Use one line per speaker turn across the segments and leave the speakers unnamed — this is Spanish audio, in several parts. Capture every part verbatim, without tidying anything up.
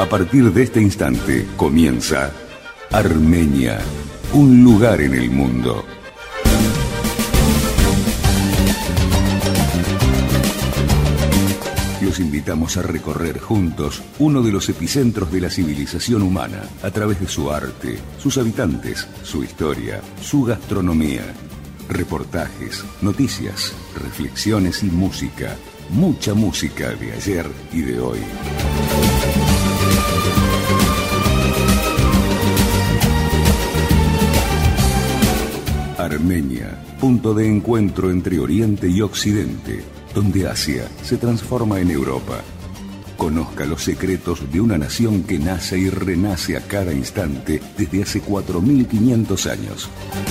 A partir de este instante comienza Armenia, un lugar en el mundo. Los invitamos a recorrer juntos uno de los epicentros de la civilización humana a través de su arte, sus habitantes, su historia, su gastronomía. Reportajes, noticias, reflexiones y música. Mucha música de ayer y de hoy. Armenia, punto de encuentro entre Oriente y Occidente, donde Asia se transforma en Europa. Conozca los secretos de una nación que nace y renace a cada instante desde hace cuatro mil quinientos años.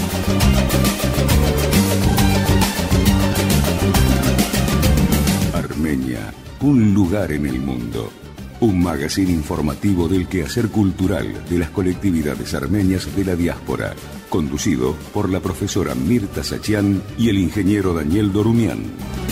Armenia, un lugar en el mundo. Un magazine informativo del quehacer cultural de las colectividades armenias de la diáspora. Conducido por la profesora Mirta Sachian y el ingeniero Daniel Dorumian.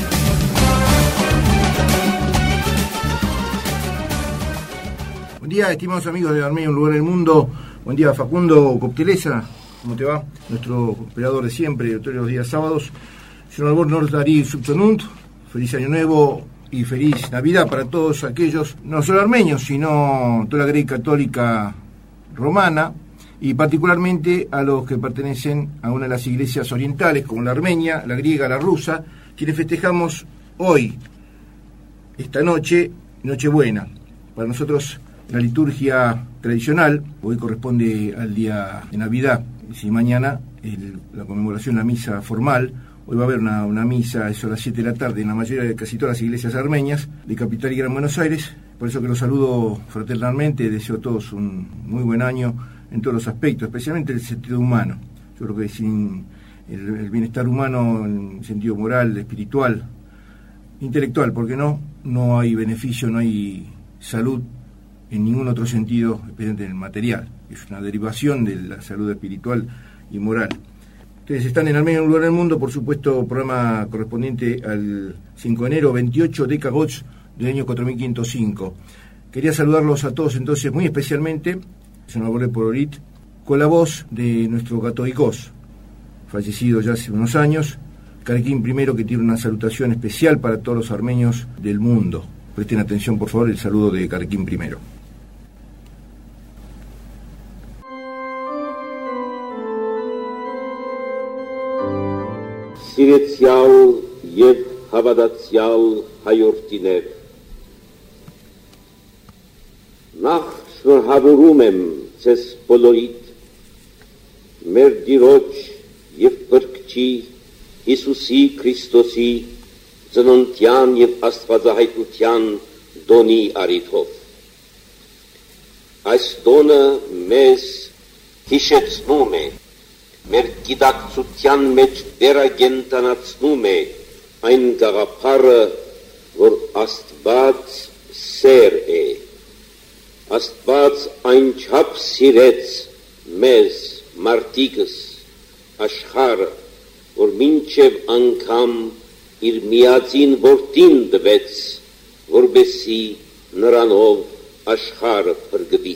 Buen día, estimados amigos de Armenia, un lugar en el mundo. Buen día, Facundo Coptelesa. ¿Cómo te va? Nuestro operador de siempre, todos los días sábados. Señor Albor Nordari Subtonunt. Feliz Año Nuevo y feliz Navidad para todos aquellos, no solo armenios, sino toda la Grey Católica Romana, y particularmente a los que pertenecen a una de las iglesias orientales, como la armenia, la griega, la rusa, quienes festejamos hoy, esta noche, Nochebuena. Para nosotros la liturgia tradicional, hoy corresponde al día de Navidad, y si mañana el, la conmemoración, la misa formal. Hoy va a haber una, una misa, eso a las siete de la tarde, en la mayoría de casi todas las iglesias armenias, de Capital y Gran Buenos Aires. Por eso que los saludo fraternalmente, deseo a todos un muy buen año en todos los aspectos, especialmente el sentido humano. Yo creo que sin el, el bienestar humano, en sentido moral, espiritual, intelectual, porque no, no hay beneficio, no hay salud en ningún otro sentido, especialmente en el material. Es una derivación de la salud espiritual y moral. Ustedes están en Armenia, un lugar en el mundo, por supuesto, programa correspondiente al cinco de enero, veintiocho de Cagots del año cuatro mil quinientos cinco. Quería saludarlos a todos entonces, muy especialmente, se nos volé por Orit, con la voz de nuestro Catoicós, fallecido ya hace unos años, Carequín primero, que tiene una salutación especial para todos los armenios del mundo. Presten atención, por favor, el saludo de Carequín primero.
Սիրեցյալ եւ հավատացյալ հայրենիներ, նախ շնորհավորում եմ ձեզ բոլորիդ մեր Տիրոջ եւ Փրկչի Հիսուսի Քրիստոսի ծննդյան եւ աստվածահայտության դոնի արիթով։ Այս դոնը մեզ հիշեցնում է մեր գիտակցության մեջ վերագենտանացնում է այն գաղափարը, որ Աստված սեր է։ Աստված այնչափ սիրեց մեզ մարդիկս աշխարհը, որ մինչև անգամ իր միածին որդին տվեց, որպեսզի նրանով աշխարհը փրկվի։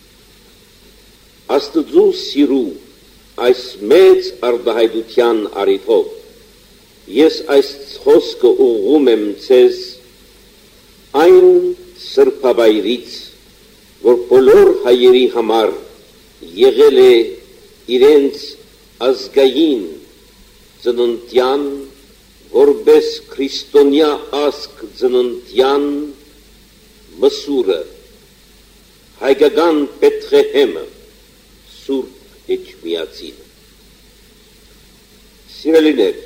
Աստծու սիրու այս մեծ արդահայտության առիթով ես այս խոսքը ուղղում եմ ձեզ այն սրբավայրից, որ բոլոր հայերի համար եղել է իրենց ազգային ծննդյան, որպես քրիստոնյա ազգ ծննդյան մսուրը, հայկական Բեթղեհեմը, Սուրբ Էջմիածին։ Սիրելիներ,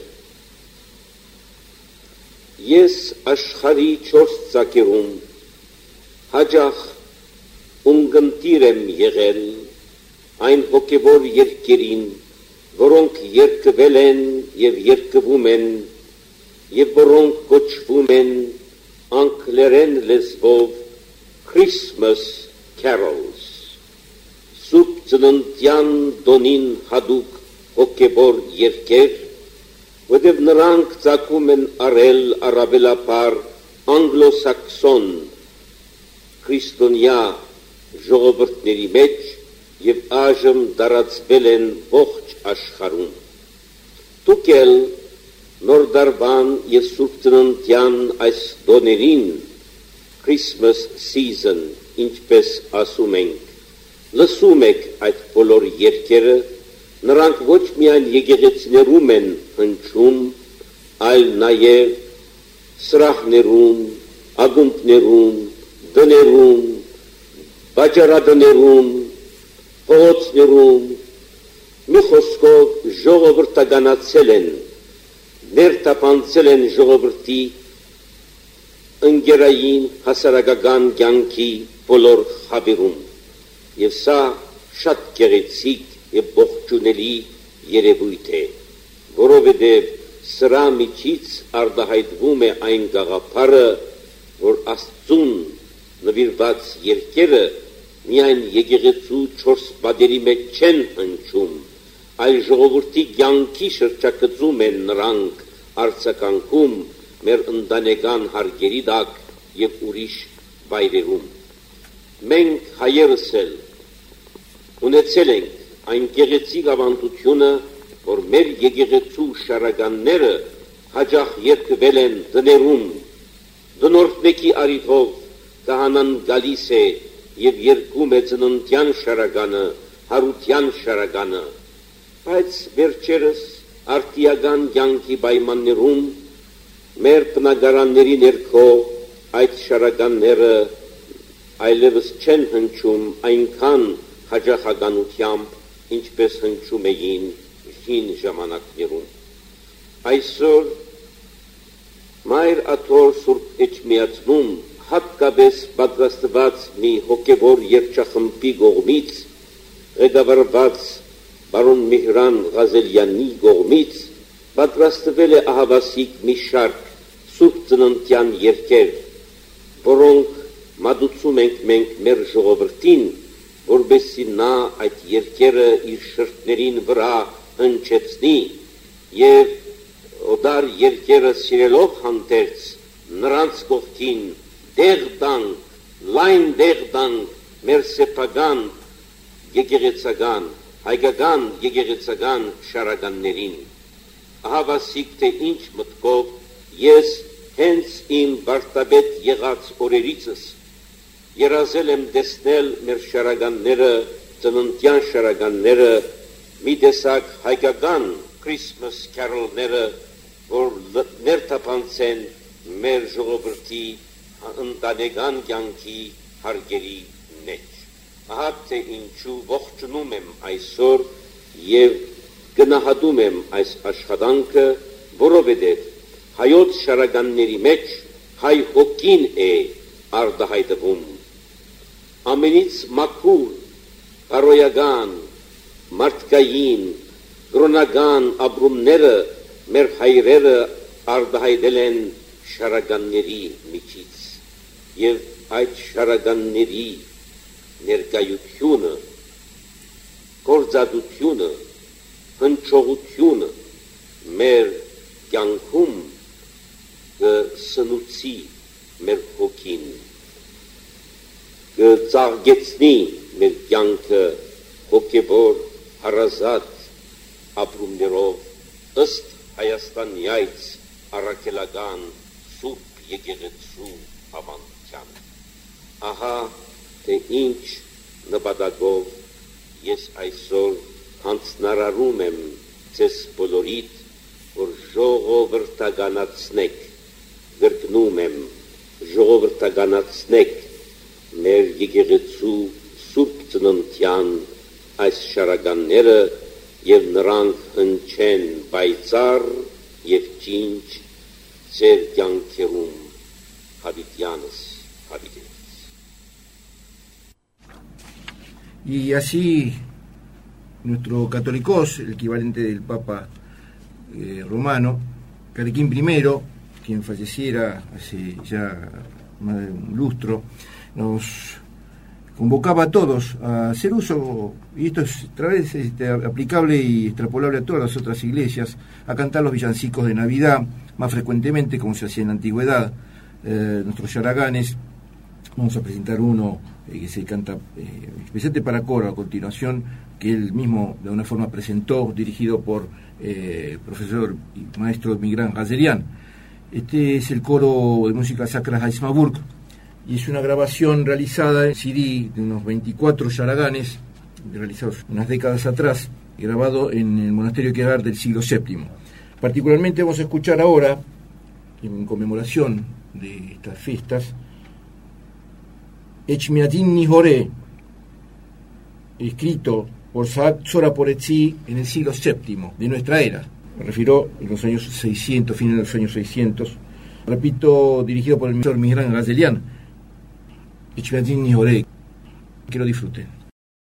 ես աշխարհի չորս ծակերում հաճախ ունկնդիր եմ եղել այն հոգևոր երկերին, որոնք երկվել են և երկվում են և որոնք կոչվում են անգլերեն լեզվով Christmas carols, Սուրբ ծննդյան դոնին հատուկ հոգևոր երկեր, որտեղ նրանք ծագում են առել առավելապար անգլոսաքսոն քրիստոնյա ժողովուրդների մեջ եւ այժմ դարածվել են ողջ աշխարհում։ Դուք էլ նոր դարբան եւ Սուրբ Ծննդյան այս դոներին Christmas season, ինչպես ասում ենք, լսում եք այդ բոլոր երգերը, նրանք ոչ միայն եկեղեցիներում են հնչում, այլ նաև սրահներում, ակումբներում, դներում, բաժարադներում, փողոցներում, մի խոսքով ժողովրդականացել են, ներթափանցել են ժողովրդի ընկերային հասարակական կյանքի բոլոր խավերում, եւ սա շատ գեղեցիկ եւ ողջունելի երևույթ է, որովհետեւ սրա միջից արտահայտվում է այն գաղափարը, որ Աստծուն նվիրված երգերը միայն եկեղեցու չորս պատերի մեջ չեն հնչում, այլ ժողովրդի կյանքի շրջակցում են նրանք արձագանքում մեր ընտանեկան հարգերի տակ եւ ուրիշ վայրերում։ Մենք հայերս էլ ունեցել ենք այն գեղեցիկ ավանդությունը, որ մեր եկեղեցու շարականները հաճախ երգվել են դներում, դնորդնեկի արիթով կահանան գալիս է եւ երգում է ծննդյան շարականը, հարության շարականը, բայց վերջերս արտիական կյանքի պայմաններում մեր բնակարանների ներքո այդ շարականները այլևս չեն հնչում այնքան հաճախականությամբ, ինչպես հնչում էին հին ժամանակներում։ Այսօր Մայր Աթոր Սուրբ Էջմիածնում հատկապես պատրաստված մի հոգևոր երգչախմբի կողմից, ղեկավարված բարոն Մեհրան Ղազելյանի կողմից պատրաստվել է ահավասիկ մի շարք Սուրբ Ծննդյան երգեր, որոնք մատուցում ենք մենք մեր ժողովրդին, որպեսզի նա այդ երգերը իր շրթներին վրա հնչեցնի եւ օդար երգերը սիրելով հանդերձ նրանց կողքին դեղ տանք, լայն դեղ տանք մեր սեփական եկեղեցական, հայկական եկեղեցական շարականներին։ Ահավասիկ թե ինչ մտքով ես հենց իմ վարդապետ եղած օրերիցս երազել եմ տեսնել մեր շարականները, ծննդյան շարականները, մի տեսակ հայկական Christmas carol-ները, որ ներթափանցեն մեր ժողովրդի ընտանեկան կյանքի հարգերի մեջ։ Ահա թե ինչու ողջունում եմ այսօր եւ գնահատում եմ այս աշխատանքը, որովհետեւ հայոց շարականների մեջ հայ հոգին է արտահայտվում։ Ամենից մաքուր, կարոյական, մարդկային, կրոնական ապրումները մեր հայրերը արտահայտել են շարականների միջից եւ այդ շարականների ներկայությունը, գործադությունը, հնչողությունը մեր կյանքում կսնուցի մեր հոգին, կծաղկեցնի մեր կյանքը հոգևոր հարազատ ապրումներով ըստ Հայաստանյայց առաքելական Սուրբ եկեղեցու ավանդության։ Ահա թե ինչ նպատակով ես այսօր հանձնարարում եմ ձեզ բոլորիդ, որ ժողովրդականացնեք, գրկնում եմ, ժողովրդականացնեք մեր եկեղեցու Սուրբ Ծննդյան այս շարականները եւ նրանք հնչեն պայծառ եւ ջինջ ձեր կյանքերում հավիտյանս հավիտյանս։
Y así nuestro católicos, el equivalente del Papa eh, romano, Carquín primero, quien falleciera hace ya más de un lustro, nos convocaba a todos a hacer uso, y esto es a través este, aplicable y extrapolable a todas las otras iglesias, a cantar los villancicos de Navidad más frecuentemente, como se hacía en la antigüedad. Eh, nuestros yaraganes Vamos a presentar uno eh, que se canta eh, especialmente para coro a continuación, que él mismo de una forma presentó, dirigido por eh, el profesor y maestro Migran Gazerian. Este es el coro de música sacra Haismaburg y es una grabación realizada en C D de unos veinticuatro yaraganes, realizados unas décadas atrás, grabado en el monasterio Kegar del siglo séptimo. Particularmente vamos a escuchar ahora, en conmemoración de estas fiestas, Echmiadin Nihore, escrito por Saak Tzoraporetsi en el siglo séptimo de nuestra era. Me refiero en los años seiscientos, fines de los años seiscientos. Repito, dirigido por el profesor Migran Gazelian. Echmiadin Nihore. Que lo disfruten.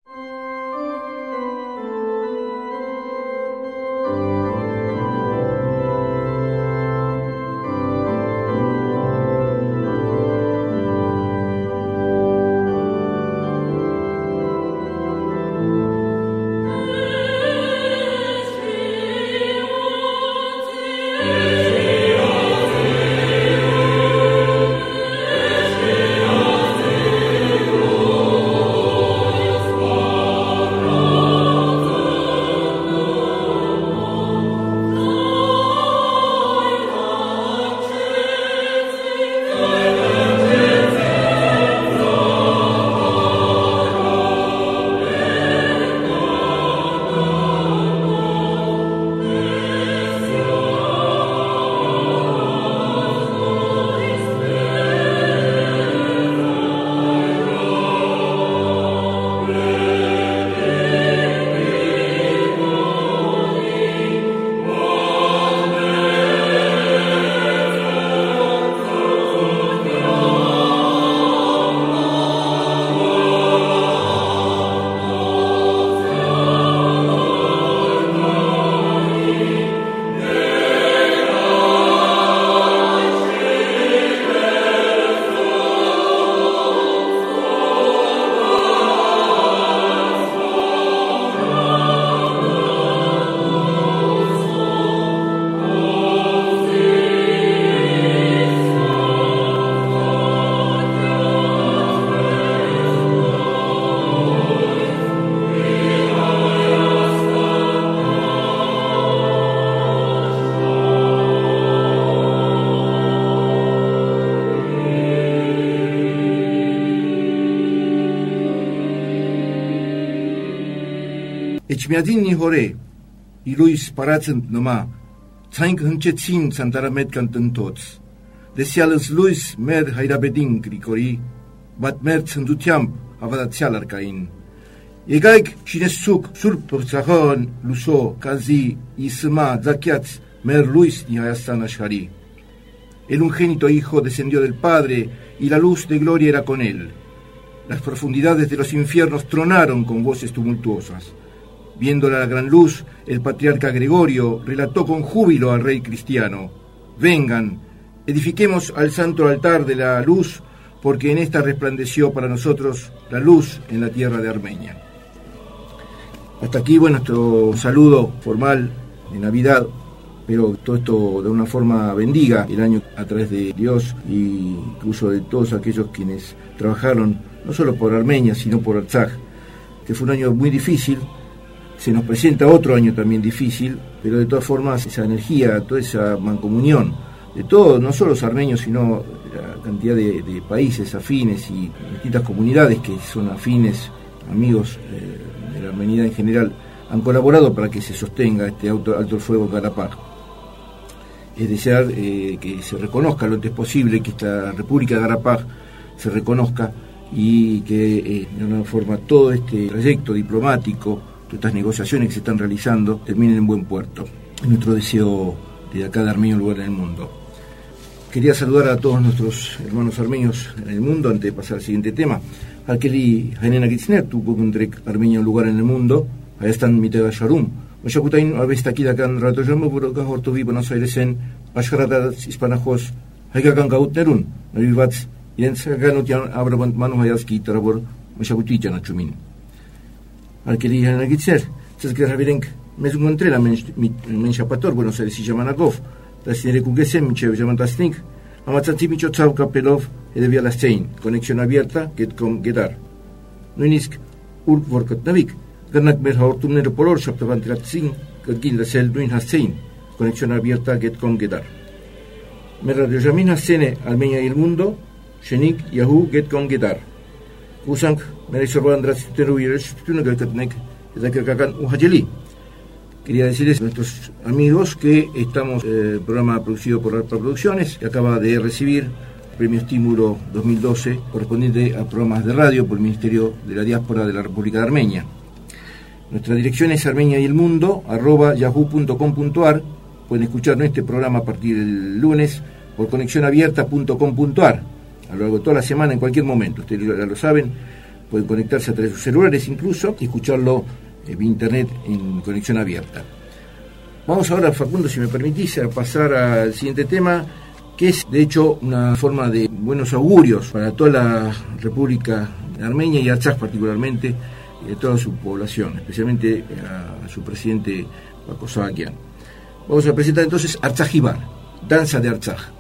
Echmiadin Nihore, y Luis Paratzent Noma, Zaink Hunchetsin Santaramet Cantan Tots. Desialens Luis Mer Hairabedin Grigori, Bat Mer Sandutiamp, Avadatsialar Cain. Egaik Chinesuk, Surpurzajon, Luso, Kazi, Isma, Zakiatz, Mer Luis ni Hayastan Ashari. El ungénito hijo descendió del Padre, y la luz de gloria era con él. Las profundidades de los infiernos tronaron con voces tumultuosas. Viéndola la gran luz, el patriarca Gregorio relató con júbilo al rey cristiano: vengan, edifiquemos al santo altar de la luz, porque en esta resplandeció para nosotros la luz en la tierra de Armenia. Hasta aquí, bueno, nuestro saludo formal de Navidad, pero todo esto de una forma bendiga el año a través de Dios e incluso de todos aquellos quienes trabajaron, no solo por Armenia, sino por Artsaj, que fue un año muy difícil. Se nos presenta otro año también difícil, pero de todas formas esa energía, toda esa mancomunión de todos, no solo los armenios, sino la cantidad de, de países afines y distintas comunidades que son afines, amigos eh, de la armenidad en general, han colaborado para que se sostenga este alto, alto fuego en Karabaj. Es desear eh, que se reconozca lo antes posible, que esta República de Karabaj se reconozca y que eh, de alguna forma todo este trayecto diplomático, estas negociaciones que se están realizando, terminen en buen puerto. Es nuestro deseo de acá de Armenia, un lugar en el mundo. Quería saludar a todos nuestros hermanos armenios en el mundo antes de pasar al siguiente tema. Alkeli Jainena Gitzner, tu entre Armenia, un lugar en el mundo, allá están Mitega Sharum. Oyakutain, a veces aquí de acá en Rato Yamo, pero acá Horto Vivo, Buenos Aires en Ashkaradas, Hispanajos, Haigakan Gautnerun, Navivats, y en Saganotian, Abrabant Manu Hayaski, Tarabor, Oyakutichan Achumin. Alkeli Jainena Gitzner, se que Ravirenk, me encontré la Menshapator, Buenos Aires y Yamanakov. Tasnere Kugesem, Chev Yamantastnik, Amatzantimicho Tzavka Pelov Edevia Lastein, conexión abierta, Getcom Gedar. Nuinisk Urk Vorkotnavik, Garnak Merha Ortumnero Polor, Shaptavantratzin, Gergin Lasel Nuin Hastein, conexión abierta, Getcom Gedar. Merradio Yamin Hastene, Armenia y el Mundo, Shenik Yahoo Getcom Gedar. Kusank Meresorvandras Teruyeresh Tunagakatnek, Zakakakan Uhajeli. Quería decirles a nuestros amigos que estamos, el eh, programa producido por Arpa Producciones, que acaba de recibir el Premio Estímulo dos mil doce, correspondiente a programas de radio por el Ministerio de la Diáspora de la República de Armenia. Nuestra dirección es armenia y el mundo, arroba yahoo punto com punto ar. Pueden escuchar este programa a partir del lunes por conexión abierta punto com punto ar. A lo largo de toda la semana, en cualquier momento. Ustedes ya lo saben, pueden conectarse a través de sus celulares incluso y escucharlo vía internet en conexión abierta. Vamos ahora, Facundo, si me permitís, a pasar al siguiente tema, que es de hecho una forma de buenos augurios para toda la República Armenia y Artsaj particularmente, y de toda su población, especialmente a, a su presidente Bako Savakian. Vamos a presentar entonces Artsajibar, danza de Artsaj.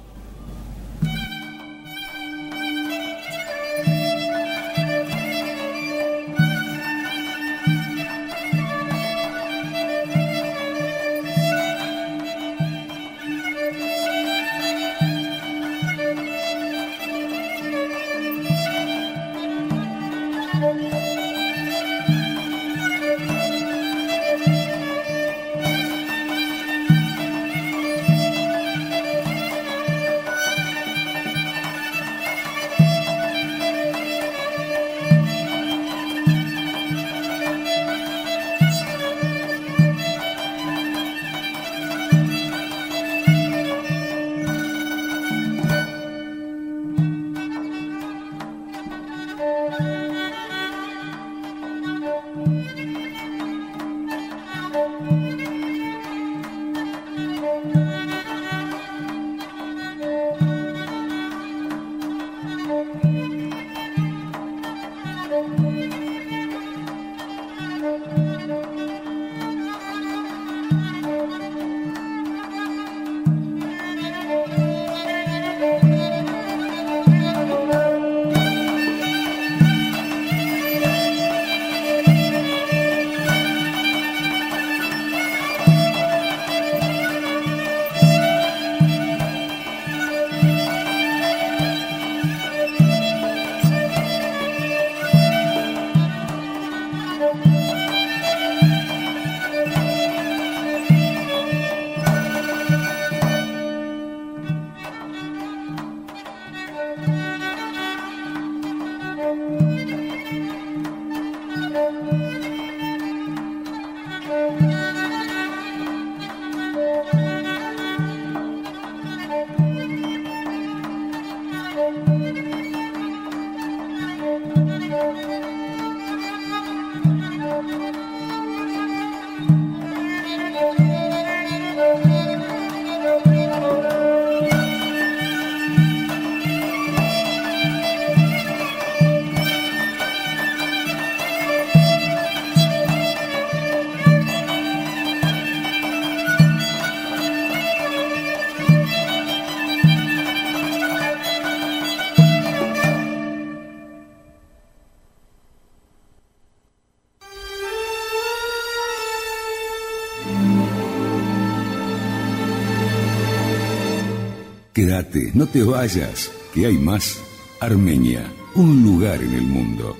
Quédate, no te vayas, que hay más. Armenia, un lugar en el mundo.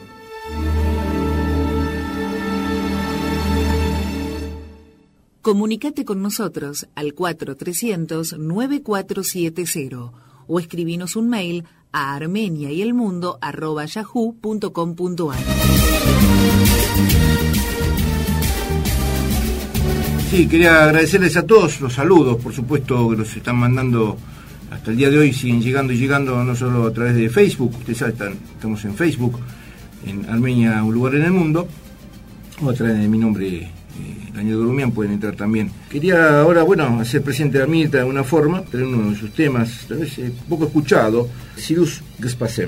Comunicate con nosotros al cuatro trescientos nueve cuatro siete cero o escribinos un mail a armenia y el mundo arroba yahoo punto com punto ar.
Sí, quería agradecerles a todos los saludos, por supuesto, que los están mandando hasta el día de hoy, siguen llegando y llegando, no solo a través de Facebook, ustedes saben, están, estamos en Facebook, en Armenia, un lugar en el mundo, o a través de mi nombre, eh, Daniel Gurumian, pueden entrar también. Quería ahora, bueno, hacer presente a Mirta de alguna forma, pero uno de sus temas, tal vez eh, poco escuchado, Sirus Gespasem.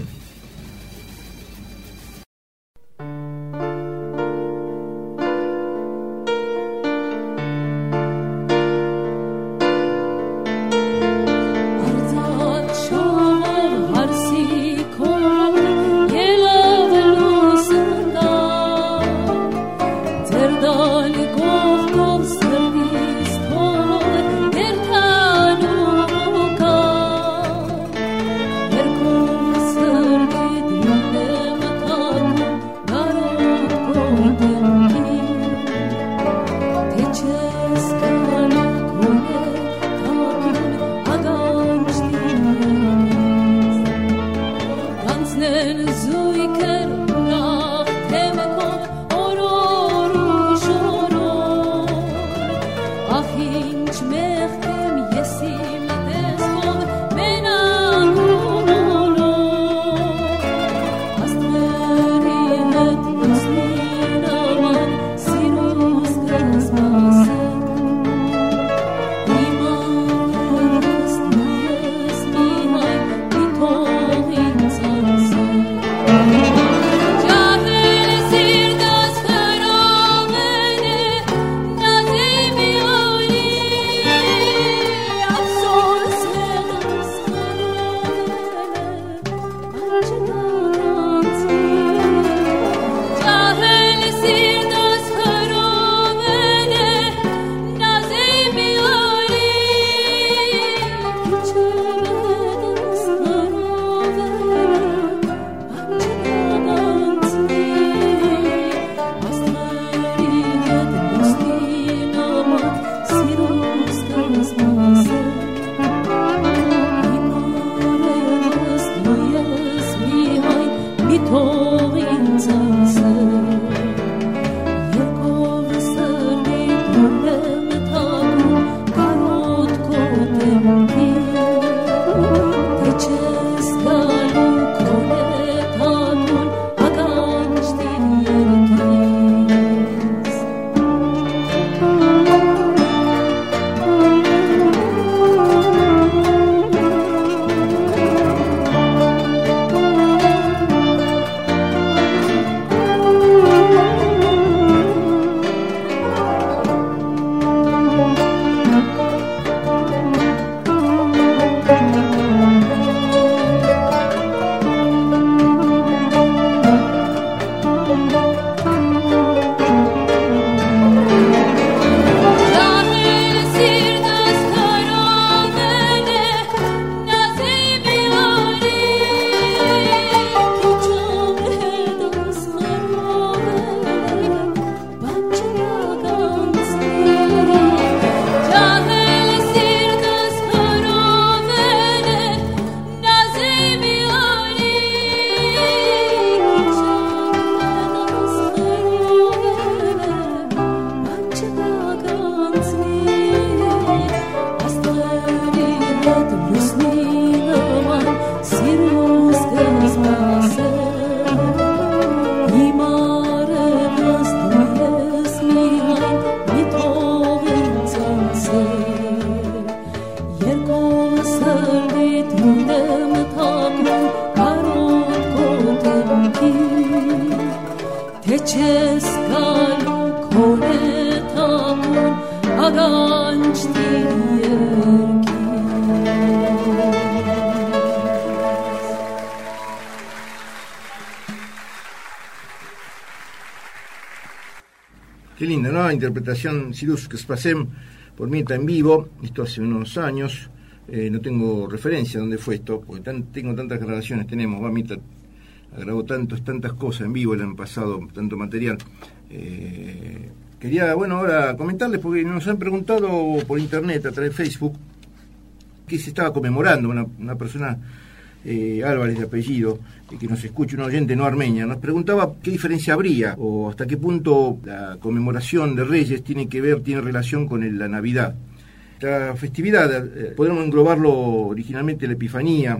Qué linda, ¿no? Interpretación Sirus Spasem por Mirta en vivo, esto hace unos años, eh, no tengo referencia de dónde fue esto, porque tan, tengo tantas grabaciones, tenemos, va, Mirta grabó tantos, tantas cosas en vivo el año pasado, tanto material. Eh, quería, bueno, ahora comentarles, porque nos han preguntado por internet, a través de Facebook, que se estaba conmemorando una, una persona, eh, Álvarez de apellido, eh, que nos escucha, una oyente no armenia, nos preguntaba qué diferencia habría o hasta qué punto la conmemoración de Reyes tiene que ver, tiene relación con el, la Navidad. La festividad, eh, podemos englobarlo originalmente la Epifanía,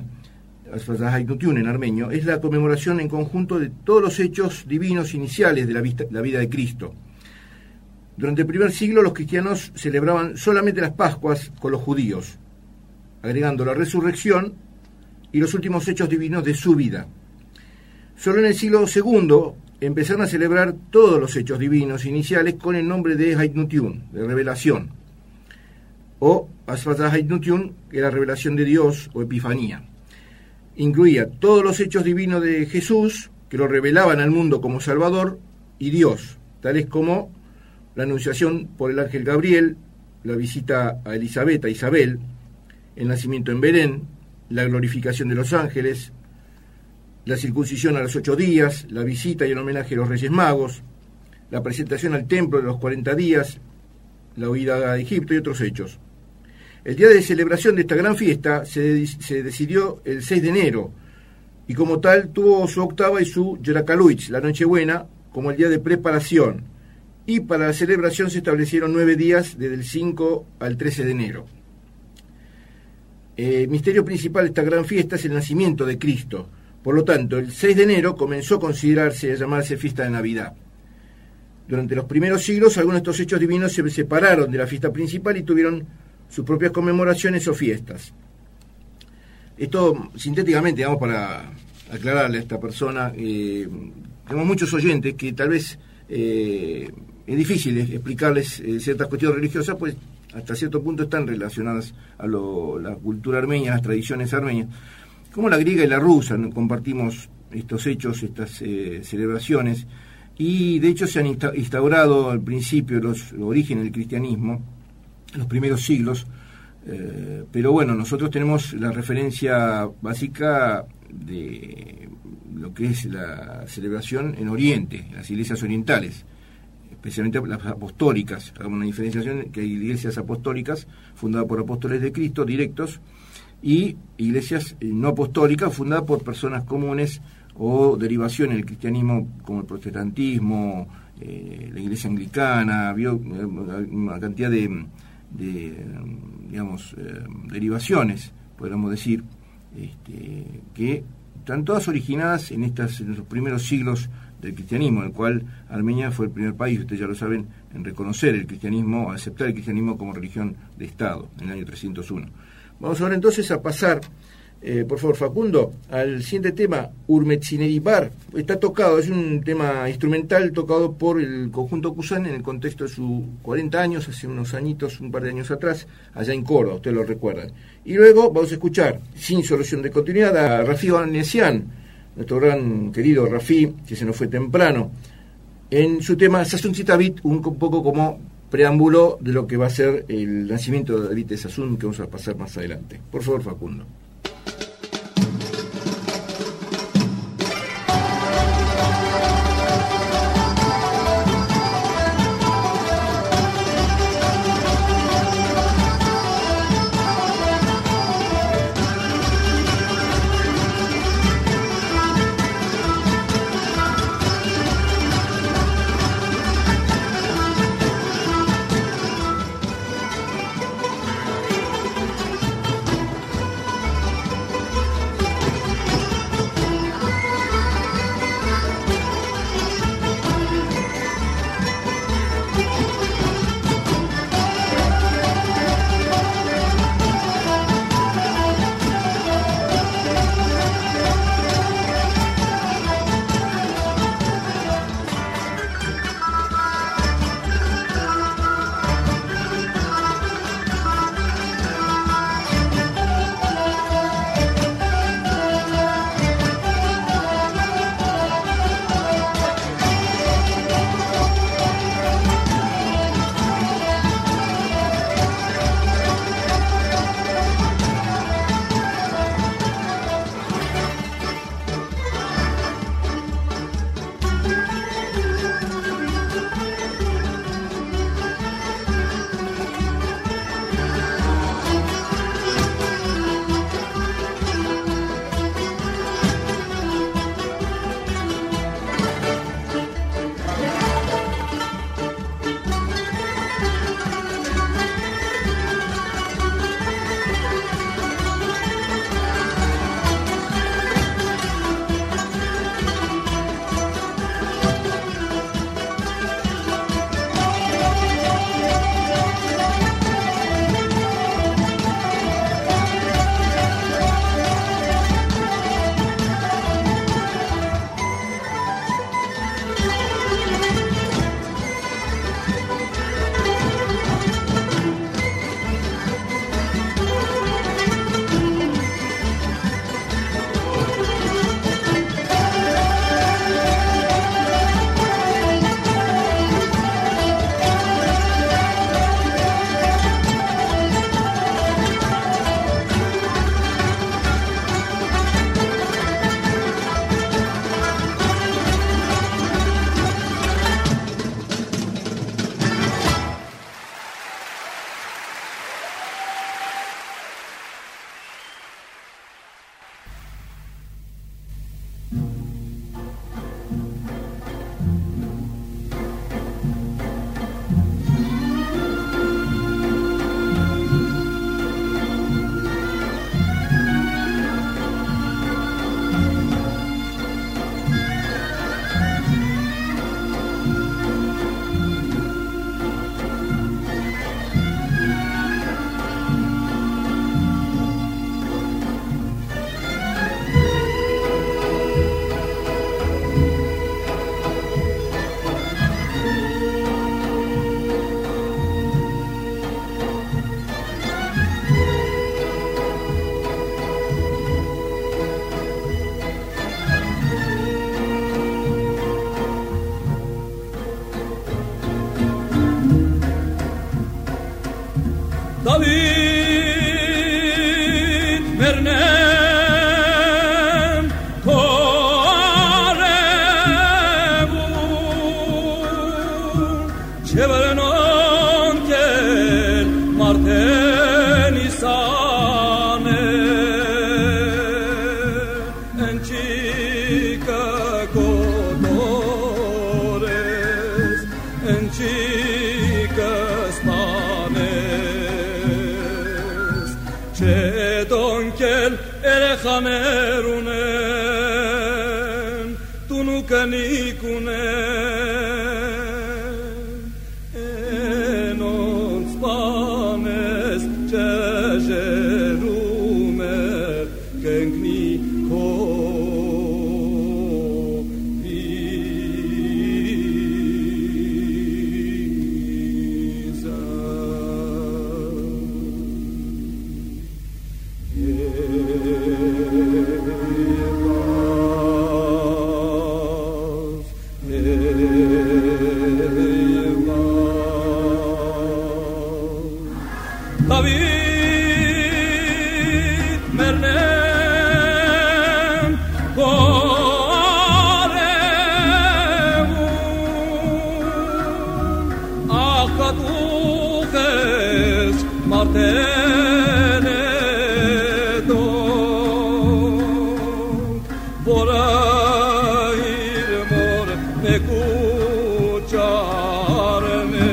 en armenio, es la conmemoración en conjunto de todos los hechos divinos iniciales de la, vista, la vida de Cristo. Durante el primer siglo los cristianos celebraban solamente las Pascuas con los judíos, agregando la resurrección y los últimos hechos divinos de su vida. Solo en el siglo segundo empezaron a celebrar todos los hechos divinos iniciales con el nombre de Haidnutiun, de revelación, o Asfatah Haidnutiun, que era revelación de Dios o Epifanía. Incluía todos los hechos divinos de Jesús, que lo revelaban al mundo como Salvador, y Dios, tales como la anunciación por el ángel Gabriel, la visita a Elizabeth, a Isabel, el nacimiento en Belén, la glorificación de los ángeles, la circuncisión a los ocho días, la visita y el homenaje a los Reyes Magos, la presentación al templo de los cuarenta días, la huida a Egipto y otros hechos. El día de celebración de esta gran fiesta se, se decidió el seis de enero, y como tal tuvo su octava y su Yerakaluich, la Nochebuena, como el día de preparación, y para la celebración se establecieron nueve días desde el cinco al trece de enero. El misterio principal de esta gran fiesta es el nacimiento de Cristo. Por lo tanto, el seis de enero comenzó a considerarse, a llamarse fiesta de Navidad. Durante los primeros siglos, algunos de estos hechos divinos se separaron de la fiesta principal y tuvieron sus propias conmemoraciones o fiestas. Esto, sintéticamente, digamos, para aclararle a esta persona, eh, tenemos muchos oyentes que tal vez eh, es difícil explicarles eh, ciertas cuestiones religiosas, pues hasta cierto punto están relacionadas a lo, la cultura armenia, las tradiciones armenias, como la griega y la rusa, ¿no? Compartimos estos hechos, estas eh, celebraciones, y de hecho se han instaurado al principio los, los orígenes del cristianismo, en los primeros siglos, eh, pero bueno, nosotros tenemos la referencia básica de lo que es la celebración en Oriente, las iglesias orientales, especialmente las apostólicas. Hagamos una diferenciación, que hay iglesias apostólicas fundadas por apóstoles de Cristo directos y iglesias no apostólicas fundadas por personas comunes o derivaciones del cristianismo, como el protestantismo, eh, la iglesia anglicana, vio una cantidad de, de digamos, eh, derivaciones, podríamos decir, este, que están todas originadas en, estas, en los primeros siglos del cristianismo, en el cual Armenia fue el primer país, ustedes ya lo saben, en reconocer el cristianismo, aceptar el cristianismo como religión de Estado, en el año trescientos uno. Vamos ahora entonces a pasar, eh, por favor, Facundo, al siguiente tema, Urmetzineribar. Está tocado, es un tema instrumental tocado por el conjunto Kusan en el contexto de sus cuarenta años, hace unos añitos, un par de años atrás, allá en Córdoba, ustedes lo recuerdan. Y luego vamos a escuchar, sin solución de continuidad, a Rafi Ohanessian, nuestro gran querido Rafi, que se nos fue temprano, en su tema Sassoon Zitabit, un poco como preámbulo de lo que va a ser el nacimiento de David de Sassoon, que vamos a pasar más adelante. Por favor, Facundo.
erejanerunen tunukanikunen enons panes cejerumer kenkni ko David Mernem Korevu Akatuches Martenedo Borair mor mekucharme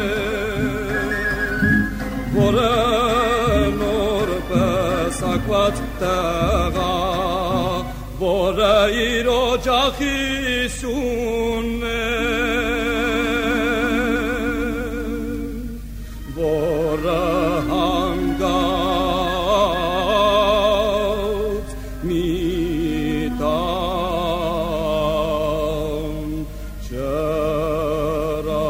Boranor pesakvat taga Borair ocahisune Borahangaut mitam chara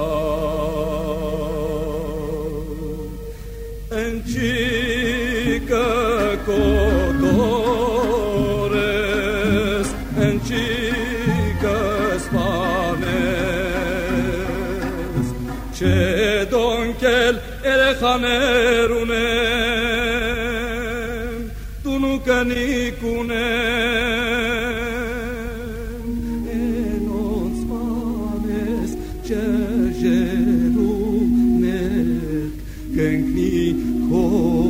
Enchica cotores, enchica spanes, che donkel erejanerunen, tunukanikunen, enos spanes, che jerunek, kenkni ko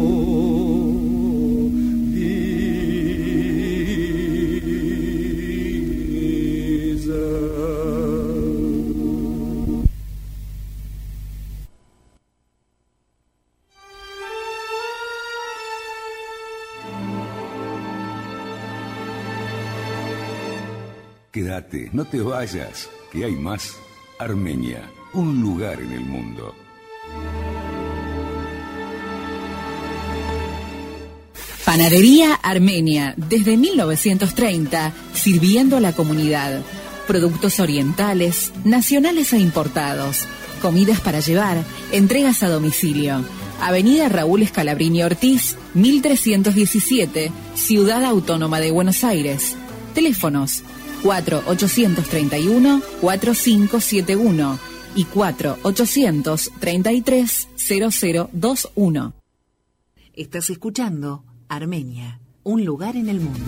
Quédate, no te vayas, que hay más. Armenia, un lugar en el mundo.
Panadería Armenia, desde mil novecientos treinta, sirviendo a la comunidad. Productos orientales, nacionales e importados. Comidas para llevar, entregas a domicilio. Avenida Raúl Scalabrini Ortiz, mil trescientos diecisiete, Ciudad Autónoma de Buenos Aires. Teléfonos cuatro ochocientos treinta y uno, cuarenta y cinco setenta y uno y cuatro ochocientos treinta y tres cero cero veintiuno.
Estás escuchando Armenia, un lugar en el mundo.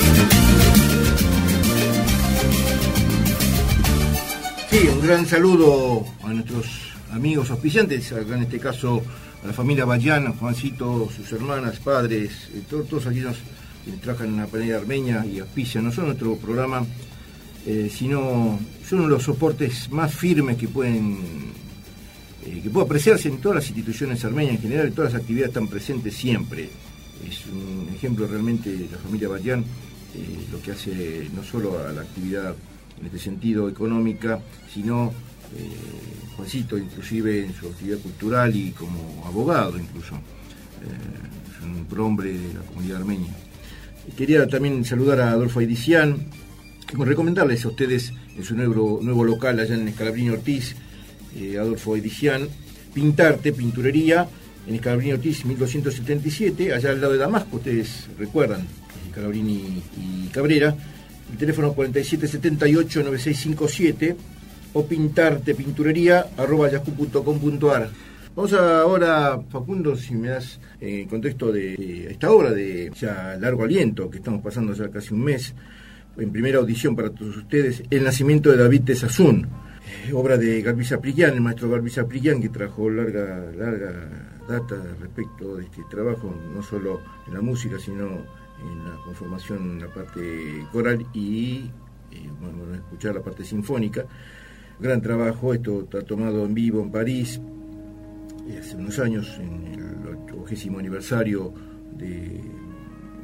Sí, un gran saludo a nuestros amigos auspiciantes, acá en este caso a la familia Bayán, Juancito, sus hermanas, padres, eh, todos, todos aquellos que trabajan en la panadería armenia y auspician no solo nuestro programa, eh, sino son uno de los soportes más firmes que pueden eh, que puede apreciarse en todas las instituciones armenias en general, y todas las actividades están presentes siempre. Es un ejemplo realmente de la familia Bayán, eh, lo que hace no solo a la actividad en este sentido económica, sino eh, Juancito inclusive en su actividad cultural y como abogado incluso. Eh, es un prohombre de la comunidad armenia. Quería también saludar a Adolfo Aidicián, y recomendarles a ustedes en su nuevo, nuevo local allá en Scalabrini Ortiz, eh, Adolfo Aidicián, Pintarte, Pinturería, en Scalabrini Ortiz mil doscientos setenta y siete, allá al lado de Damasco, ustedes recuerdan, Scalabrini y Cabrera, el teléfono cuarenta y siete setenta y ocho noventa y seis cincuenta y siete o pintarte pinturería arroba yahoo punto com punto ar. Vamos a ahora, Facundo, si me das en eh, contexto de, de esta obra de ya largo aliento, que estamos pasando ya casi un mes, en primera audición para todos ustedes, El nacimiento de David Tezazún, eh, obra de Garbí Saprikian, el maestro Garbí Saprikian, que trajo larga, larga data respecto de este trabajo, no solo en la música, sino en la conformación, en la parte coral y, eh, bueno, escuchar la parte sinfónica. Gran trabajo, esto está tomado en vivo en París, hace unos años, en el ochagésimo aniversario de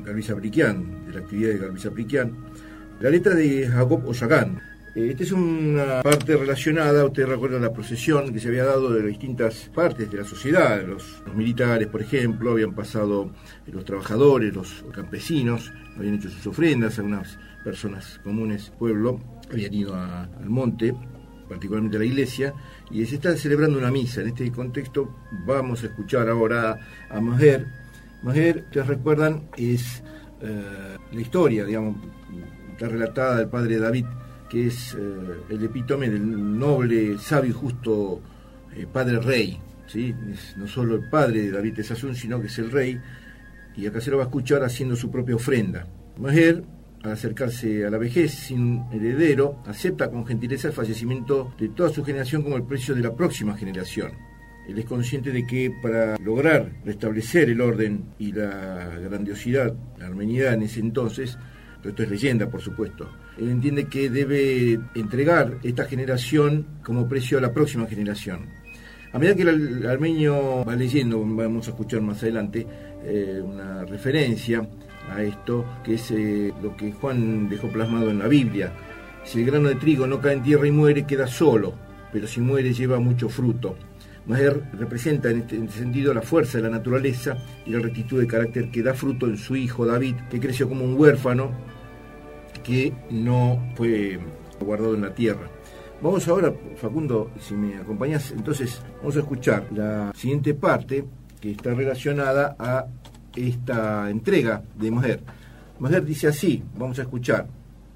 Gabriel Saprikian, de la actividad de Gabriel Saprikian. La letra de Jacob Ollagán. Esta es una parte relacionada, ustedes recuerdan la procesión que se había dado de las distintas partes de la sociedad. Los, los militares, por ejemplo, habían pasado, los trabajadores, los campesinos, habían hecho sus ofrendas, algunas personas comunes del pueblo habían ido a, al monte, particularmente a la iglesia, y se está celebrando una misa. En este contexto vamos a escuchar ahora a Maher. Maher, ustedes recuerdan, es eh, la historia, digamos, está relatada del padre David, que es eh, el epítome del noble, sabio y justo eh, padre rey, ¿sí? Es no solo el padre de David de Sasún, sino que es el rey, y acá se lo va a escuchar haciendo su propia ofrenda. Maher, al acercarse a la vejez sin heredero, acepta con gentileza el fallecimiento de toda su generación como el precio de la próxima generación. Él es consciente de que para lograr restablecer el orden y la grandiosidad, la armenidad en ese entonces, pero esto es leyenda, por supuesto, él entiende que debe entregar esta generación como precio a la próxima generación. A medida que el armenio va leyendo, vamos a escuchar más adelante eh, una referencia a esto, que es eh, lo que Juan dejó plasmado en la Biblia. Si el grano de trigo no cae en tierra y muere, queda solo, pero si muere lleva mucho fruto. Maher representa en este, en este sentido la fuerza de la naturaleza y la rectitud de carácter que da fruto en su hijo David, que creció como un huérfano que no fue guardado en la tierra. Vamos ahora, Facundo, si me acompañas, entonces vamos a escuchar la siguiente parte que está relacionada a esta entrega de Maher. Maher dice así, vamos a escuchar.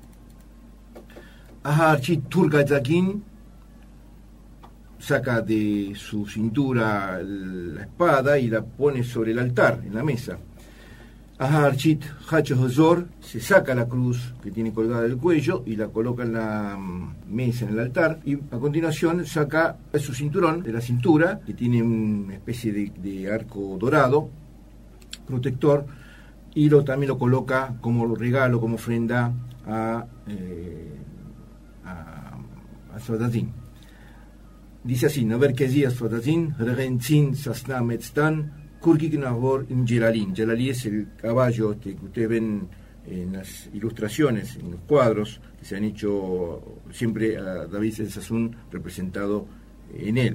Aharchit Turgazakin saca de su cintura la espada y la pone sobre el altar, en la mesa. Aharchit Hachozor se saca la cruz que tiene colgada del cuello y la coloca en la mesa, en el altar, y a continuación saca su cinturón de la cintura, que tiene una especie de, de arco dorado, protector, y lo, también lo coloca como regalo, como ofrenda a, eh, a, a Sodazín. Dice así, no ver que días Sodazín, Regentzin Sasna Metztan, Kurgik Nahor in Jelalín. Jelalí es el caballo que ustedes ven en las ilustraciones, en los cuadros que se han hecho, siempre a David el Sasún representado en él.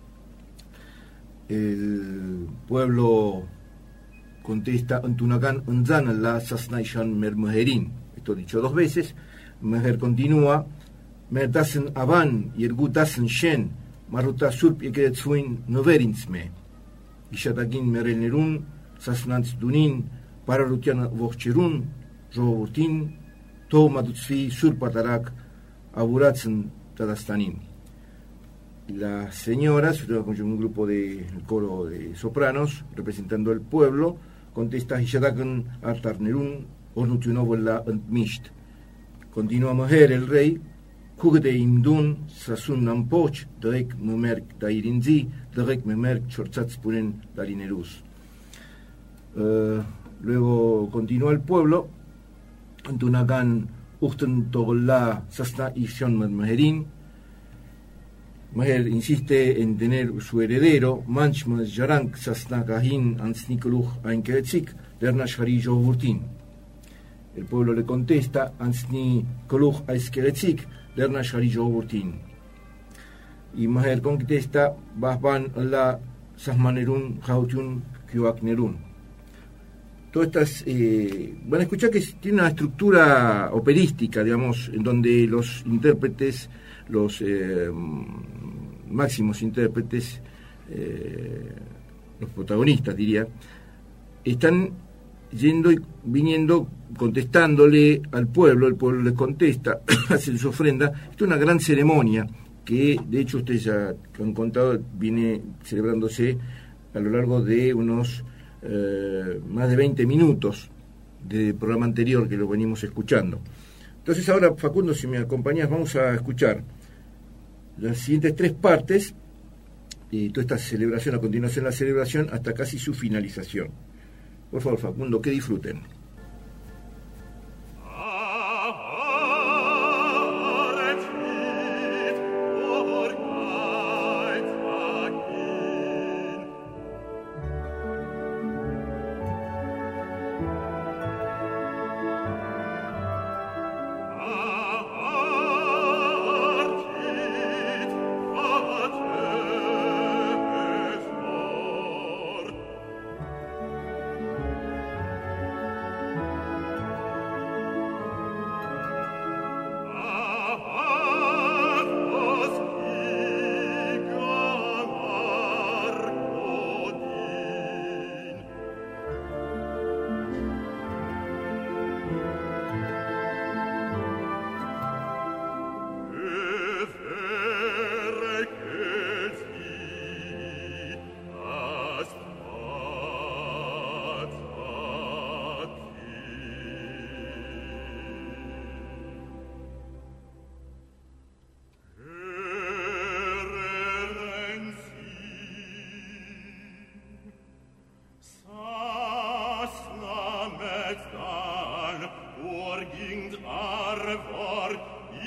El pueblo contesta, Antunakan Unzan la Sasnaishan Mermuherin. Esto dicho dos veces. Meher continúa, Merdasen Aban y Ergutasen Shen, Maruta Surp y Kedetsuin Noverinsme. Ishatakin Merel Nerun, Sasnans Dunin, Pararutian Vochcherun, Robotin, To Madutsfi Surpatarak, Aburatsen Tadastanin. Las señoras, un grupo de coro de sopranos, representando al pueblo, contesta Ishatakan Artar Nerun, Ornutionovola Antmisht. Continúa Maher, el rey, Kugde Imdun, Sasun Nampoch, Drek Memerk Dairinzi, Drek Memerk Chortzatspunen Darinerus. Uh, luego continúa el pueblo, Antunagan Uchten Togolla Sasna y Shon Meherin. Maher insiste en tener su heredero, Manchmas Yarank Sasna Kahin Ansnikuluch Ainkeretzik, Dernash Harillo Burtin. El pueblo le contesta, Ansni Koluch Aiskeretzik, Dernash Harillo Burtin. Y Maher contesta, Basban la Sasmanerun Hautun Kyuaknerun. Todas estas, eh, van a escuchar que tiene una estructura operística, digamos, en donde los intérpretes, los eh, máximos intérpretes, eh, los protagonistas diría, están yendo y viniendo, contestándole al pueblo, el pueblo les contesta, hacen su ofrenda. Esto es una gran ceremonia que, de hecho, ustedes ya han contado, viene celebrándose a lo largo de unos eh, más de veinte minutos del programa anterior que lo venimos escuchando. Entonces ahora, Facundo, si me acompañas, vamos a escuchar las siguientes tres partes y toda esta celebración, a continuación la celebración, hasta casi su finalización. Por favor, Facundo, que disfruten.
Irgend Arvor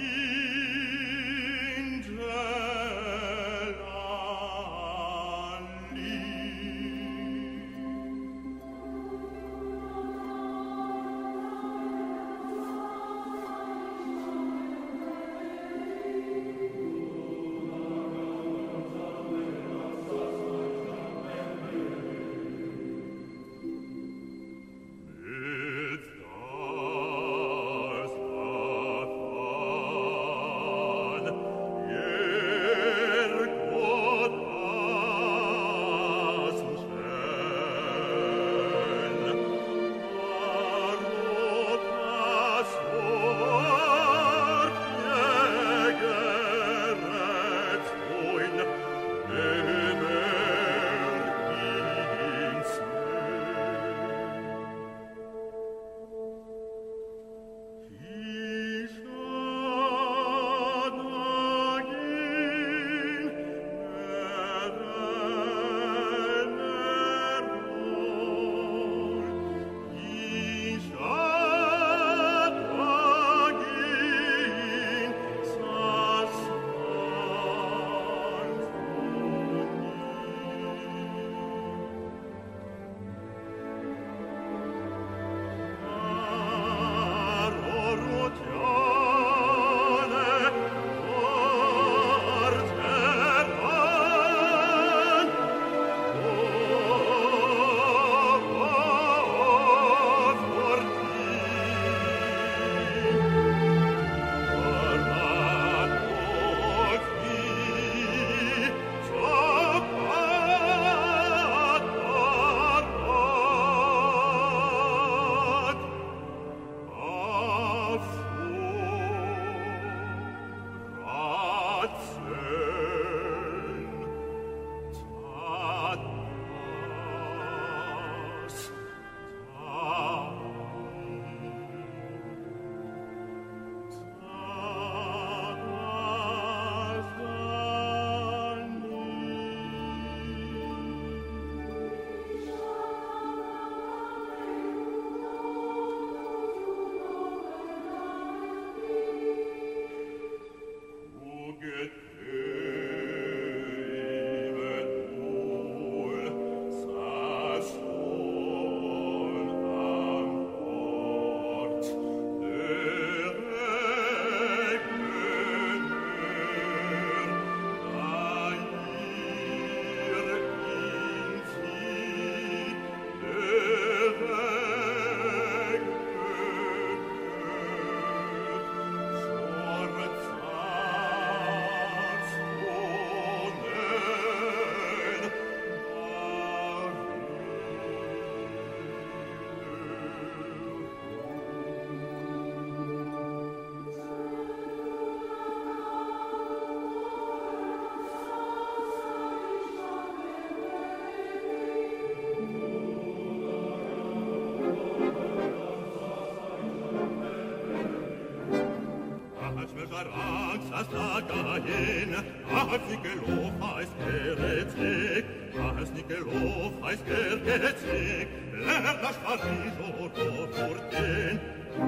Astagain, ahas Nikelov heißt Geretzig, ahas Nikelov heißt Geretzig, lernt das Pariso Roturten.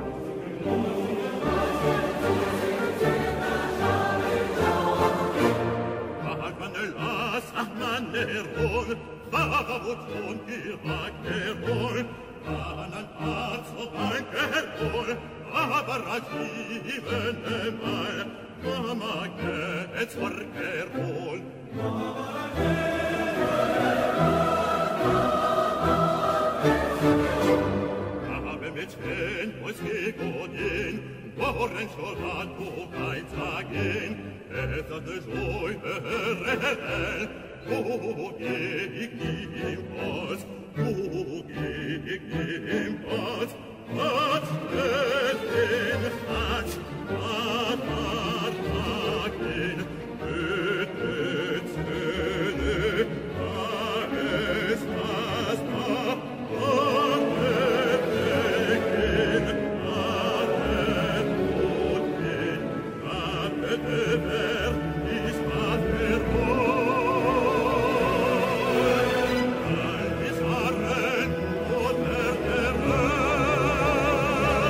Ahas Manelas, ach Maneron, Vavavutron, Irakeron, Anan Arzt, ein Keron, aber als Lieben mal, Mama geht vor Kerol. Aber mit Chen, was gegodin, Woren schon du kein Sagen, es hat ne Joie herrel, wo geh ich ihm aus, wo geh ich ihm aus, was wird in Hatsch, was hat Hagen, Hütte, Zöne, alles, was da, und Bedecken, alle Toten, alle Bewer, ist was verloren. All die Sarren, oder der Röhr,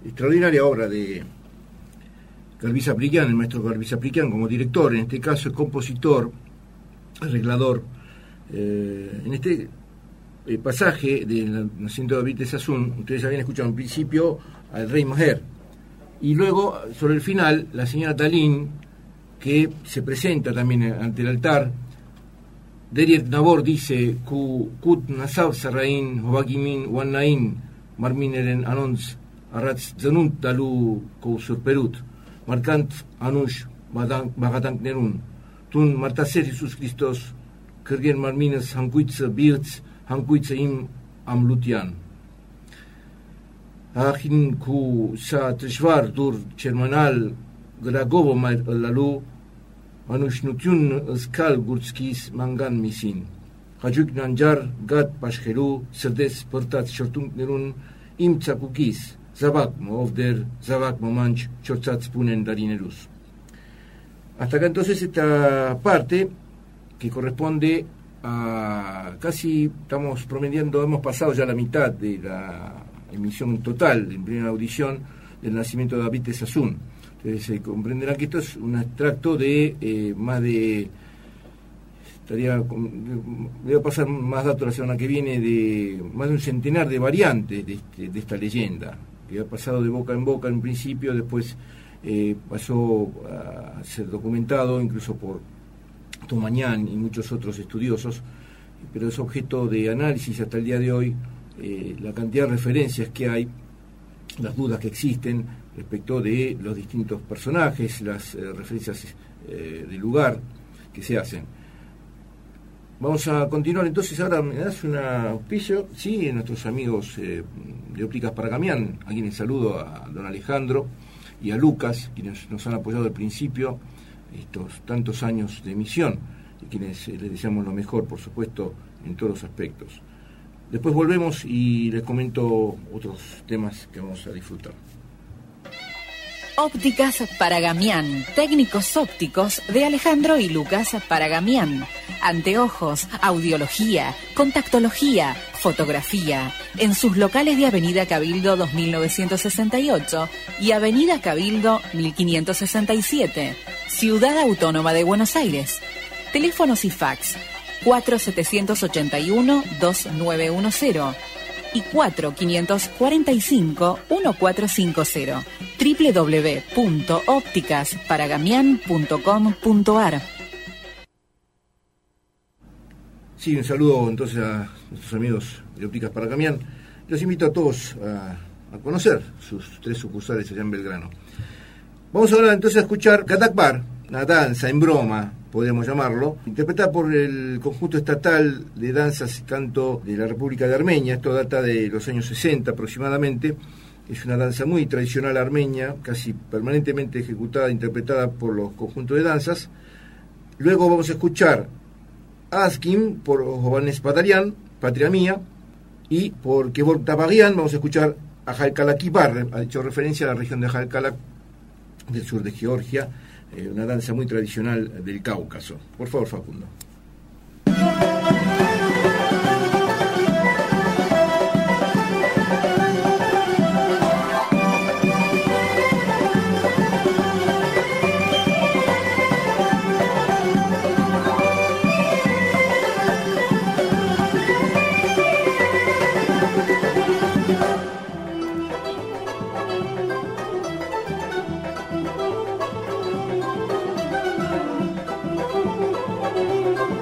extraordinaria obra de Garbí Sapliquián, el maestro Garbí Sapliquián, como director, en este caso es compositor, arreglador. Eh, en este eh, pasaje del nacimiento de David de Sassoon, ustedes habían escuchado en principio al rey Maher, y luego, sobre el final, la señora Talín, que se presenta también ante el altar. Deriet Nabor dice: Ku Kut Nasav Sarrain, Hobakimin, Wannain, Marmineren Anons, Arratz Zanunt Dalu Kousur Perut, Markant Anush, Bagatank Nerun, Tun Martaser Jesus Christos, Kergen Marmines, Hankuitze Birz, Hankuitze Im Amlutian. Ahin Ku Sa Trishvar Dur Chermanal, Gragovo Mair Lalu, Anushnutyun Skal Gurtskis Mangan Misin. Hajuk Nanjar Gat Pashkeru, Serdes Portat Shortung Nerun, Imtsa Kukis, Zabak Moovder, Zabak Momanch, Chortzat Spunen Darinerus. Hasta acá entonces esta parte que corresponde a casi, estamos promediando, hemos pasado ya la mitad de la emisión total, en primera audición, del nacimiento de David de Sassoon. Entonces se eh, comprenderá que esto es un extracto de eh, más de, estaría, voy a pasar más datos la semana que viene, de más de un centenar de variantes de, este, de esta leyenda, que ha pasado de boca en boca en principio, después eh, pasó a ser documentado incluso por Tomañán y muchos otros estudiosos, pero es objeto de análisis hasta el día de hoy, eh, la cantidad de referencias que hay, las dudas que existen respecto de los distintos personajes, las eh, referencias eh, del lugar que se hacen. Vamos a continuar entonces. Ahora me das un auspicio, sí, nuestros amigos eh, de Ópticas Paragamián, a quienes saludo, a don Alejandro y a Lucas, quienes nos han apoyado al principio estos tantos años de emisión, y quienes eh, les deseamos lo mejor, por supuesto, en todos los aspectos. Después volvemos y les comento otros temas que vamos a disfrutar.
Ópticas Paragamián, técnicos ópticos de Alejandro y Lucas Paragamián. Anteojos, audiología, contactología, fotografía. En sus locales de Avenida Cabildo dos mil novecientos sesenta y ocho y Avenida Cabildo mil quinientos sesenta y siete, Ciudad Autónoma de Buenos Aires. Teléfonos y fax cuatro siete ocho uno, dos nueve uno cero y cuatro cinco cuatro cinco, uno cuatro cinco cero. doble u doble u doble u punto ópticas paragamián punto com punto a r.
Sí, un saludo entonces a nuestros amigos de Ópticas Paragamián. Los invito a todos a, a conocer sus tres sucursales allá en Belgrano. Vamos ahora entonces a escuchar Katakbar, una danza en broma, podríamos llamarlo, interpretada por el Conjunto Estatal de Danzas y Canto de la República de Armenia. Esto data de los años sesenta aproximadamente. Es una danza muy tradicional armenia, casi permanentemente ejecutada, interpretada por los conjuntos de danzas. Luego vamos a escuchar Askim por Jovanes Patarian, Patria Mía, y por Kevork Tabarian vamos a escuchar a Jalkalakibar, ha hecho referencia a la región de Jalkalak del sur de Georgia, eh, una danza muy tradicional del Cáucaso. Por favor, Facundo.
Thank you.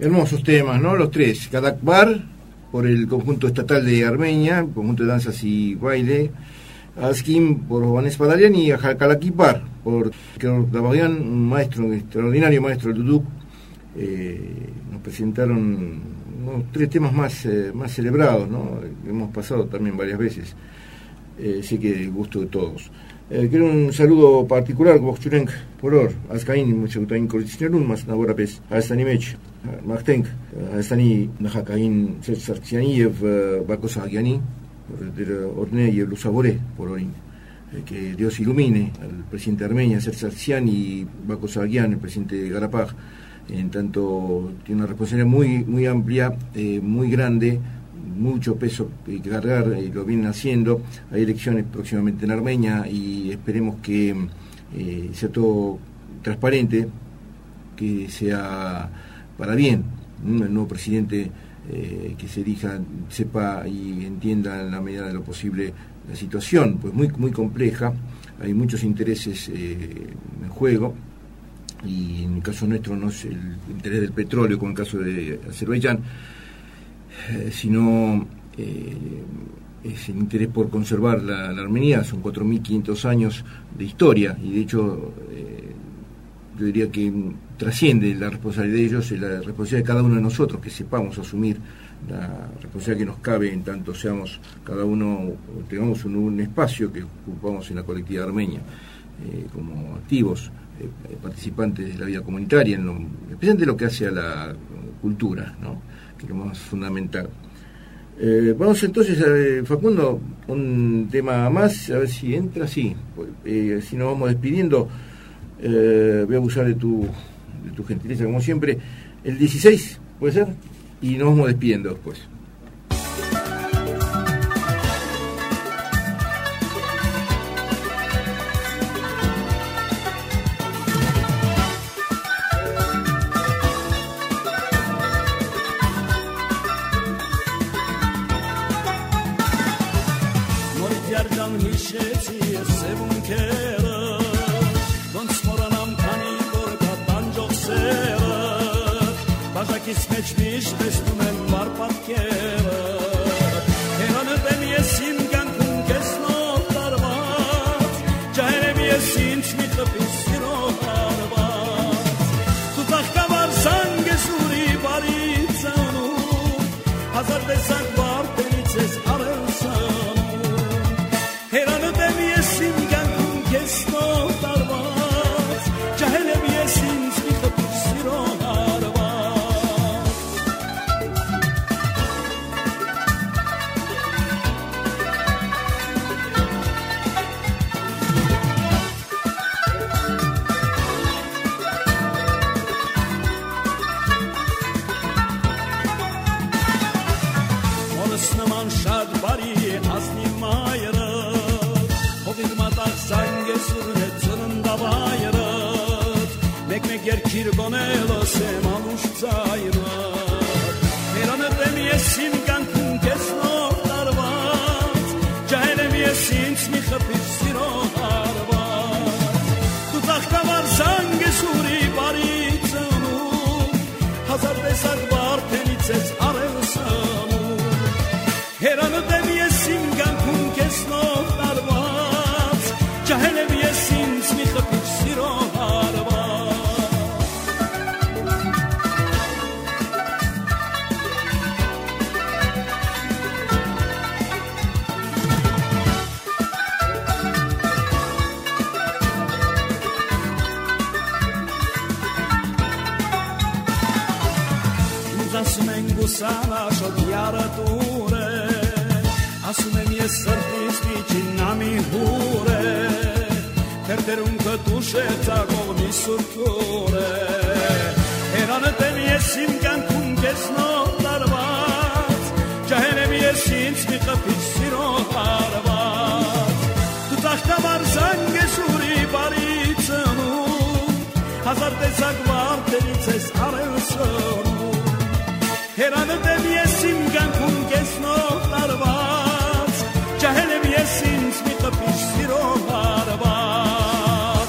Hermosos temas, ¿no? Los tres. Kadakbar, por el conjunto estatal de Armenia, conjunto de danzas y baile. Askim, por Vanessa Padalian, y Ajalkalakipar, por Davarian, un maestro, un extraordinario maestro del duduk. Eh, nos presentaron unos tres temas más, eh, más celebrados, ¿no? Hemos pasado también varias veces. Eh, sé que el gusto de todos. Eh, quiero un saludo particular, Gokchurenk, por or, Askain, Muchakutain, Korichinarun, más Naborapes, Astanimech, Martenk, Astani, Najakain, Sartsianiev, Bakosagiani, Orneyev, Lusaboré, por Orin. Eh, que Dios ilumine al presidente de Armenia, Sartsian, y Bakosagian, el presidente de Garapaj. En tanto, tiene una responsabilidad muy, muy amplia, eh, muy grande, mucho peso que cargar, y lo vienen haciendo. Hay elecciones próximamente en Armenia y esperemos que eh, sea todo transparente, que sea para bien. ¿no? El nuevo presidente eh, que se elija sepa y entienda en la medida de lo posible la situación, pues muy, muy compleja, hay muchos intereses eh, en juego, y en el caso nuestro no es el interés del petróleo como en el caso de Azerbaiyán, Eh, sino eh, es el interés por conservar la, la Armenia. Son cuatro mil quinientos años de historia, y de hecho eh, yo diría que trasciende la responsabilidad de ellos, es la responsabilidad de cada uno de nosotros, que sepamos asumir la responsabilidad que nos cabe en tanto seamos cada uno, tengamos un, un espacio que ocupamos en la colectividad armenia, eh, como activos, eh, participantes de la vida comunitaria, en lo, especialmente lo que hace a la cultura, ¿no? Que es lo más fundamental. Eh, vamos entonces, a, Facundo, un tema más, a ver si entra, sí, eh, si nos vamos despidiendo, eh, voy a abusar de tu, de tu gentileza como siempre, el dieciséis, ¿puede ser? Y nos vamos despidiendo después.
Meçmiş bestumen var patkere Heranı demeyesin gankun kesnot darbat Caheremeyesin çmikı pissin o darbat Tutakta varsan gesuri baritanu Hazar desak var denices arelsanu Heranı demeyesin gankun kesnot darbat Caheremeyesin çmikı pissin o darbat Kirgonelo se maluš zajrat Herane demjesin gankun kesno darvat Cahelemjesin smiha pissino darvat Tutakta varsan gesuri baritsanu Hazar desak var tenices arelsanu Herane demjesin gankun kesno darvat Cahelemjesin smiha pissino darvat Salaš od jarature Asume mi je srtis nici nami hure Terterun că dușeța govni surture Erane te mi je simkan kun kesno darvat Cahene mi je simsmi kapisino darvat Tu tahta varsan gesuri baricanu Hazar te zagvar terices arelsanu Herane demjesim gankun kesno darvat Cahele mjesim smika pisiro darvat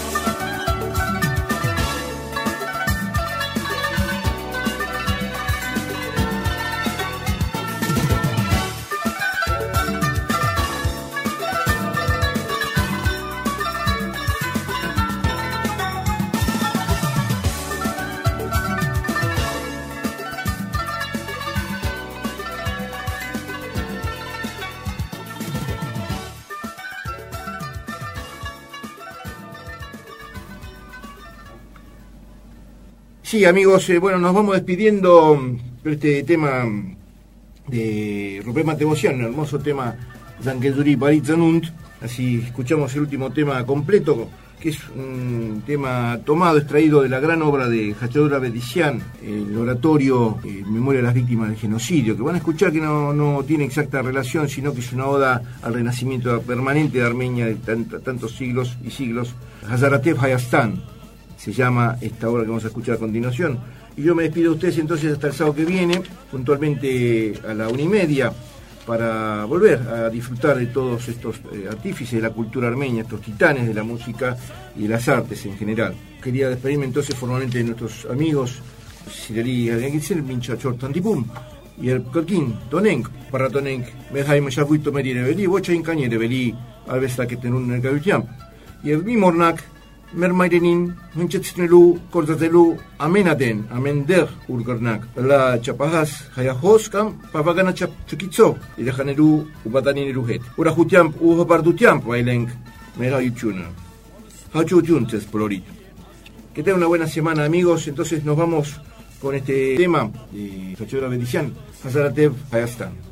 Sí, amigos, eh, bueno, nos vamos despidiendo de este tema de Rupert Matevosian, un hermoso tema Zankezuri Baritzanunt. Así escuchamos el último tema completo, que es un tema tomado, extraído de la gran obra de Hachadura Bedisian, el oratorio en memoria de las víctimas del genocidio, que van a escuchar que no, no tiene exacta relación, sino que es una oda al renacimiento permanente de Armenia de tant, tantos siglos y siglos. Hazaratev Hayastan se llama esta obra que vamos a escuchar a continuación. Y yo me despido de ustedes entonces hasta el sábado que viene, puntualmente a la una y media, para volver a disfrutar de todos estos eh, artífices de la cultura armenia, estos titanes de la música y de las artes en general. Quería despedirme entonces formalmente de nuestros amigos Sireli Agengitzel, Mincha Chortantipum, y el Kokin, Tonenk, para Tonenk, Medhaim Shavuito Medireveli, Bocha Incañereveli, Alvesta que tenun el Gavitiam, y el Mimornak, Mermairenin, Hunchetznelu, Kortatelu, Amenaten, Amender, Urgarnak, la Chapahas, Hayahoskam, Papagana Chapchukitzo, y de Janeru, Ubatanin Urajutiamp, Uhopardutiamp, Bailenk, Merayuchuna. Hachutiuntes, Polorito. Que tengan una buena semana, amigos. Entonces nos vamos con este tema de Hachadura Bedisian, Hazaratev Hayastan.